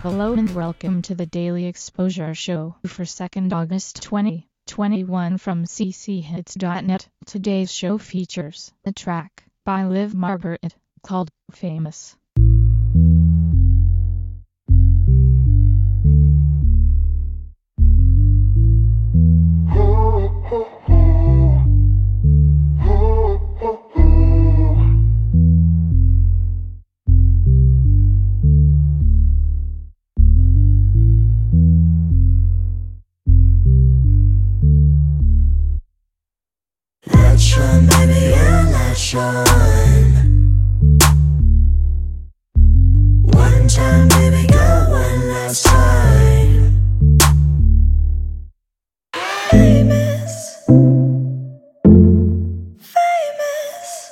Hello and welcome to the Daily Exposure Show for 2nd August 2021 from cchits.net. Today's show features a track by Liv Margaret called Famous. Let's shine, baby, yeah, let's shine. One time, baby, girl, one last time. Famous, famous.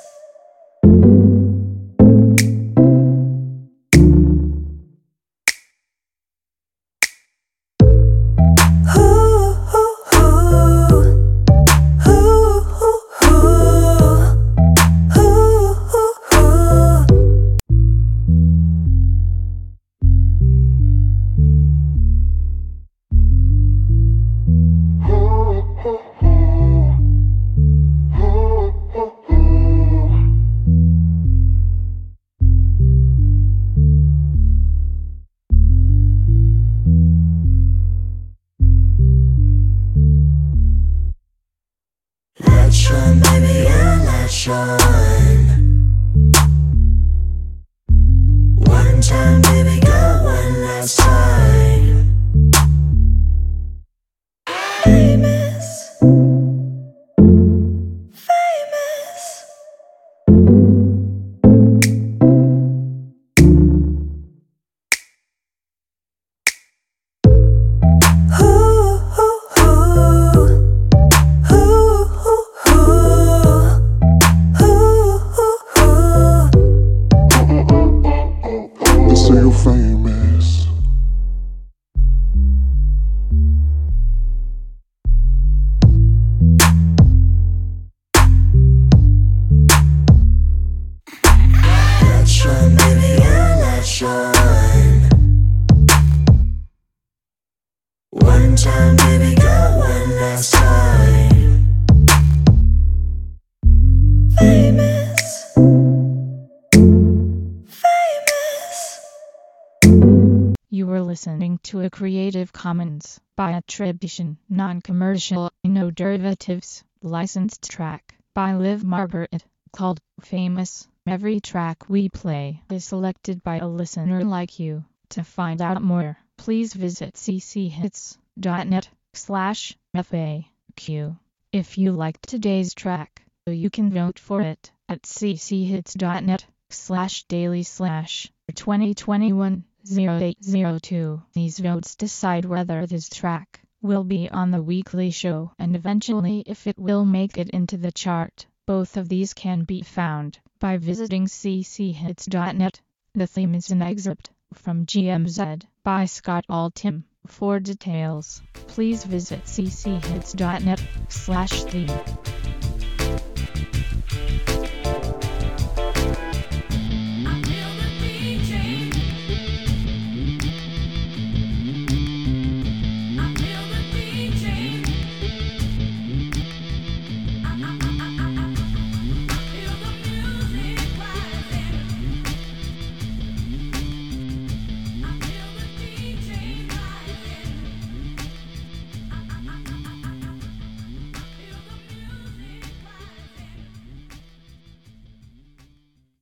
Let's shine, baby, yeah, let's shine. One time, baby, girl, one last time. Famous, famous. Say you're famous. Let's shine, baby, yeah, let's shine. One time, baby, girl, one last time. Famous, famous. You were listening to a Creative Commons by attribution, non-commercial, no derivatives, licensed track by Liv Margaret called Famous. Every track we play is selected by a listener like you. To find out more, please visit cchits.net/FAQ. If you liked today's track, you can vote for it at cchits.net/daily/2021-0802. These votes decide whether this track will be on the weekly show and eventually if it will make it into the chart. Both of these can be found by visiting cchits.net. The theme is an excerpt from GMZ by Scott Altham. For details, please visit cchits.net/theme.